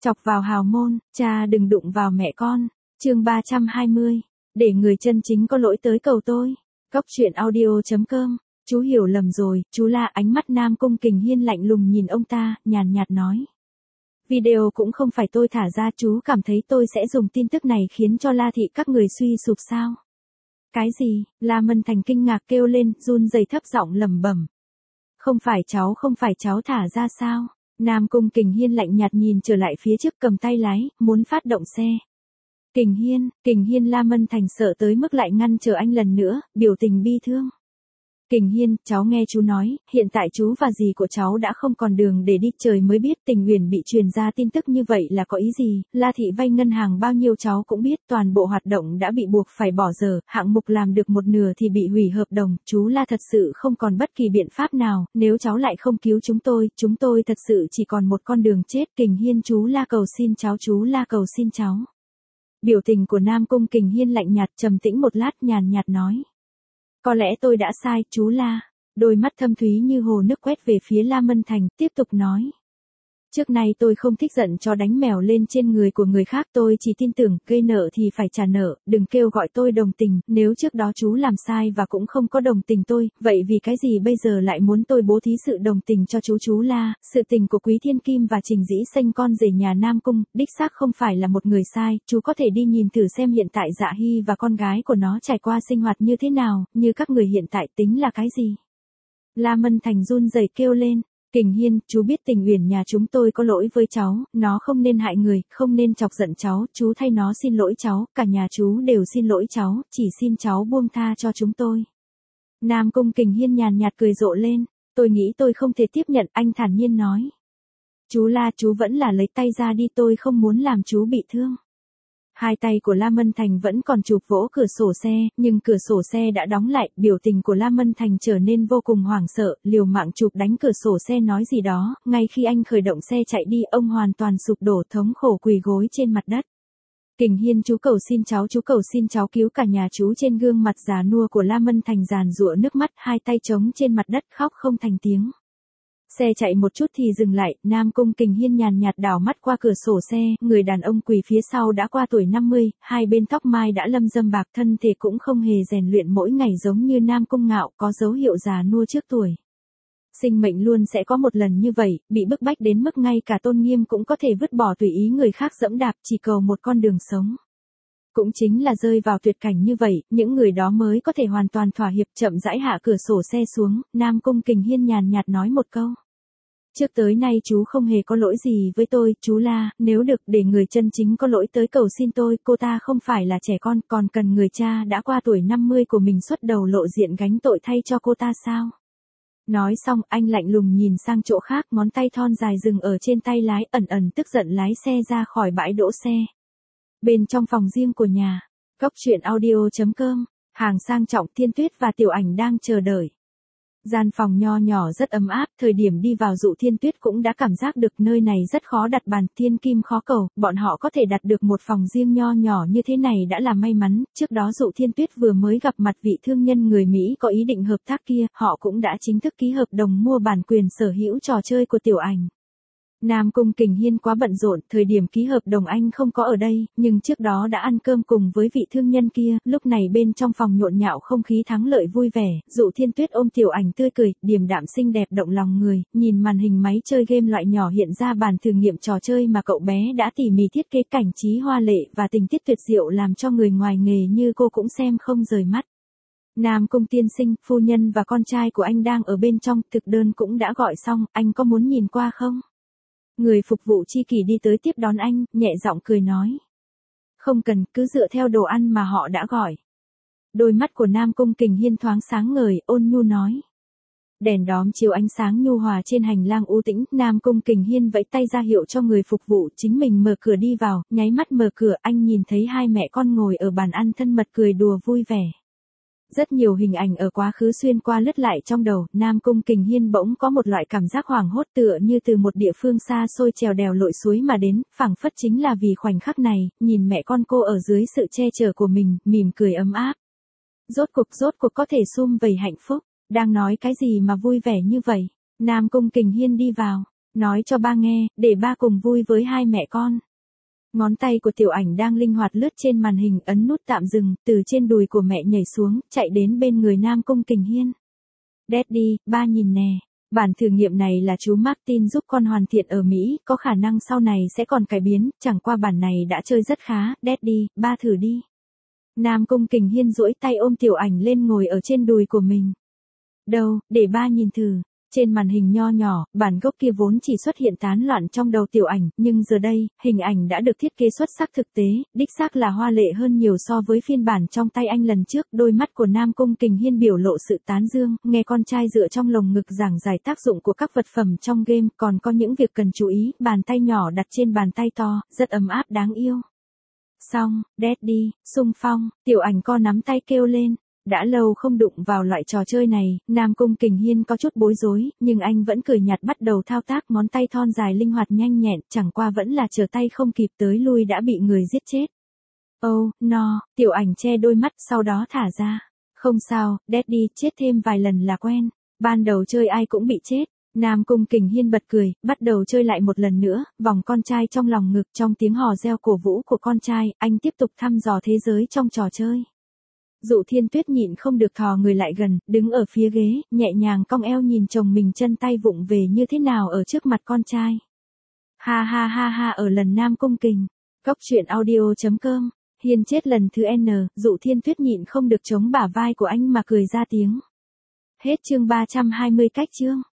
Chọc vào hào môn, cha đừng đụng vào mẹ con. Chương 320. Để người chân chính có lỗi tới cầu tôi. Cóc truyện audio.com. Chú hiểu lầm rồi, chú La. Ánh mắt Nam Cung Kình Hiên lạnh lùng nhìn ông ta, nhàn nhạt nói. Video cũng không phải tôi thả ra, chú cảm thấy tôi sẽ dùng tin tức này khiến cho La thị các người suy sụp sao? Cái gì? La Mân Thành kinh ngạc kêu lên, run rẩy thấp giọng lẩm bẩm. Không phải cháu thả ra sao? Nam Cung Kình Hiên lạnh nhạt nhìn trở lại phía trước, cầm tay lái, muốn phát động xe. Kình Hiên. La Mân Thành sợ tới mức lại ngăn trở anh lần nữa, biểu tình bi thương. Kình Hiên, cháu nghe chú nói, hiện tại chú và dì của cháu đã không còn đường để đi, trời mới biết Tình Uyển bị truyền ra tin tức như vậy là có ý gì. La thị vay ngân hàng bao nhiêu cháu cũng biết, toàn bộ hoạt động đã bị buộc phải bỏ dở, hạng mục làm được một nửa thì bị hủy hợp đồng, chú La thật sự không còn bất kỳ biện pháp nào, nếu cháu lại không cứu chúng tôi thật sự chỉ còn một con đường chết. Kình Hiên, chú La cầu xin cháu, chú La cầu xin cháu. Biểu tình của Nam Cung Kình Hiên lạnh nhạt, trầm tĩnh một lát, nhàn nhạt nói. Có lẽ tôi đã sai, chú La. Đôi mắt thâm thúy như hồ nước quét về phía La Mân Thành, tiếp tục nói. Trước nay tôi không thích giận chó đánh mèo lên trên người của người khác, tôi chỉ tin tưởng, gây nợ thì phải trả nợ, đừng kêu gọi tôi đồng tình, nếu trước đó chú làm sai và cũng không có đồng tình tôi, vậy vì cái gì bây giờ lại muốn tôi bố thí sự đồng tình cho chú La? Sự tình của Quý Thiên Kim và Trình Dĩ Xanh con rể nhà Nam Cung, đích xác không phải là một người sai, chú có thể đi nhìn thử xem hiện tại Dạ Hy và con gái của nó trải qua sinh hoạt như thế nào, như các người hiện tại tính là cái gì? La Mân Thành run rẩy kêu lên. Kình Hiên, chú biết Tình Uyển nhà chúng tôi có lỗi với cháu, nó không nên hại người, không nên chọc giận cháu, chú thay nó xin lỗi cháu, cả nhà chú đều xin lỗi cháu, chỉ xin cháu buông tha cho chúng tôi. Nam Cung Kình Hiên nhàn nhạt cười rộ lên, tôi nghĩ tôi không thể tiếp nhận, anh thản nhiên nói. Chú La, chú vẫn là lấy tay ra đi, tôi không muốn làm chú bị thương. Hai tay của La Mân Thành vẫn còn chụp vỗ cửa sổ xe, nhưng cửa sổ xe đã đóng lại, biểu tình của La Mân Thành trở nên vô cùng hoảng sợ, liều mạng chụp đánh cửa sổ xe nói gì đó, ngay khi anh khởi động xe chạy đi, ông hoàn toàn sụp đổ, thống khổ quỳ gối trên mặt đất. Kình Hiên, chú cầu xin cháu cứu cả nhà chú. Trên gương mặt già nua của La Mân Thành giàn giụa nước mắt, hai tay trống trên mặt đất khóc không thành tiếng. Xe chạy một chút thì dừng lại, Nam Cung Kình Hiên nhàn nhạt đảo mắt qua cửa sổ xe, người đàn ông quỳ phía sau đã qua tuổi 50, hai bên tóc mai đã lâm râm bạc, thân thể cũng không hề rèn luyện mỗi ngày giống như Nam Cung Ngạo, có dấu hiệu già nua trước tuổi. Sinh mệnh luôn sẽ có một lần như vậy, bị bức bách đến mức ngay cả tôn nghiêm cũng có thể vứt bỏ tùy ý người khác dẫm đạp, chỉ cầu một con đường sống. Cũng chính là rơi vào tuyệt cảnh như vậy, những người đó mới có thể hoàn toàn thỏa hiệp. Chậm rãi hạ cửa sổ xe xuống, Nam Cung Kình Hiên nhàn nhạt nói một câu. Trước tới nay chú không hề có lỗi gì với tôi, chú La, nếu được để người chân chính có lỗi tới cầu xin tôi, cô ta không phải là trẻ con, còn cần người cha đã qua tuổi 50 của mình xuất đầu lộ diện gánh tội thay cho cô ta sao? Nói xong, anh lạnh lùng nhìn sang chỗ khác, ngón tay thon dài dừng ở trên tay lái, ẩn tức giận lái xe ra khỏi bãi đỗ xe. Bên trong phòng riêng của nhà, Cóc truyện audio.com, hàng sang trọng, Thiên Tuyết và Tiểu Ảnh đang chờ đợi. Gian phòng nho nhỏ rất ấm áp, thời điểm đi vào Dụ Thiên Tuyết cũng đã cảm giác được nơi này rất khó đặt bàn, thiên kim khó cầu, bọn họ có thể đặt được một phòng riêng nho nhỏ như thế này đã là may mắn. Trước đó Dụ Thiên Tuyết vừa mới gặp mặt vị thương nhân người Mỹ có ý định hợp tác kia, họ cũng đã chính thức ký hợp đồng mua bản quyền sở hữu trò chơi của Tiểu Ảnh. Nam Cung Kình Hiên quá bận rộn, thời điểm ký hợp đồng anh không có ở đây, nhưng trước đó đã ăn cơm cùng với vị thương nhân kia, lúc này bên trong phòng nhộn nhạo không khí thắng lợi vui vẻ, Dụ Thiên Tuyết ôm Tiểu Ảnh tươi cười, điềm đạm xinh đẹp động lòng người, nhìn màn hình máy chơi game loại nhỏ hiện ra bàn thử nghiệm trò chơi mà cậu bé đã tỉ mỉ thiết kế, cảnh trí hoa lệ và tình tiết tuyệt diệu làm cho người ngoài nghề như cô cũng xem không rời mắt. Nam Cung tiên sinh, phu nhân và con trai của anh đang ở bên trong, thực đơn cũng đã gọi xong, anh có muốn nhìn qua không? Người phục vụ Chi Kỷ đi tới tiếp đón anh, nhẹ giọng cười nói. Không cần, cứ dựa theo đồ ăn mà họ đã gọi. Đôi mắt của Nam Cung Kình Hiên thoáng sáng ngời, ôn nhu nói. Đèn đóm chiếu ánh sáng nhu hòa trên hành lang u tĩnh, Nam Cung Kình Hiên vẫy tay ra hiệu cho người phục vụ, chính mình mở cửa đi vào, nháy mắt mở cửa, anh nhìn thấy hai mẹ con ngồi ở bàn ăn thân mật cười đùa vui vẻ. Rất nhiều hình ảnh ở quá khứ xuyên qua lướt lại trong đầu, Nam Cung Kình Hiên bỗng có một loại cảm giác hoảng hốt, tựa như từ một địa phương xa xôi trèo đèo lội suối mà đến, phảng phất chính là vì khoảnh khắc này, nhìn mẹ con cô ở dưới sự che chở của mình, mỉm cười ấm áp. Rốt cuộc có thể sum vầy hạnh phúc, đang nói cái gì mà vui vẻ như vậy? Nam Cung Kình Hiên đi vào. Nói cho ba nghe, để ba cùng vui với hai mẹ con. Ngón tay của Tiểu Ảnh đang linh hoạt lướt trên màn hình, ấn nút tạm dừng, từ trên đùi của mẹ nhảy xuống, chạy đến bên người Nam Cung Kình Hiên. Daddy, ba nhìn nè. Bản thử nghiệm này là chú Martin giúp con hoàn thiện ở Mỹ, có khả năng sau này sẽ còn cải biến, chẳng qua bản này đã chơi rất khá, Daddy, ba thử đi. Nam Cung Kình Hiên duỗi tay ôm Tiểu Ảnh lên ngồi ở trên đùi của mình. Đâu, để ba nhìn thử. Trên màn hình nho nhỏ, bản gốc kia vốn chỉ xuất hiện tán loạn trong đầu Tiểu Ảnh, nhưng giờ đây, hình ảnh đã được thiết kế xuất sắc thực tế, đích xác là hoa lệ hơn nhiều so với phiên bản trong tay anh lần trước. Đôi mắt của Nam Cung Kình Hiên biểu lộ sự tán dương, nghe con trai dựa trong lồng ngực giảng giải tác dụng của các vật phẩm trong game, còn có những việc cần chú ý, bàn tay nhỏ đặt trên bàn tay to, rất ấm áp đáng yêu. Xong, Daddy, xung phong, Tiểu Ảnh co nắm tay kêu lên. Đã lâu không đụng vào loại trò chơi này, Nam Cung Kình Hiên có chút bối rối, nhưng anh vẫn cười nhạt bắt đầu thao tác, ngón tay thon dài linh hoạt nhanh nhẹn, chẳng qua vẫn là chờ tay không kịp tới lui đã bị người giết chết. Oh, no, Tiểu Ảnh che đôi mắt sau đó thả ra. Không sao, Daddy, chết thêm vài lần là quen. Ban đầu chơi ai cũng bị chết. Nam Cung Kình Hiên bật cười, bắt đầu chơi lại một lần nữa, vòng con trai trong lòng ngực, trong tiếng hò reo cổ vũ của con trai, anh tiếp tục thăm dò thế giới trong trò chơi. Dụ Thiên Tuyết nhịn không được thò người lại gần, đứng ở phía ghế, nhẹ nhàng cong eo nhìn chồng mình chân tay vụng về như thế nào ở trước mặt con trai. Ha ha ha ha, ở lần Nam Cung Kình. Cóc truyện audio.com. Hiên chết lần thứ N, Dụ Thiên Tuyết nhịn không được chống bả vai của anh mà cười ra tiếng. Hết chương 320 cách chương.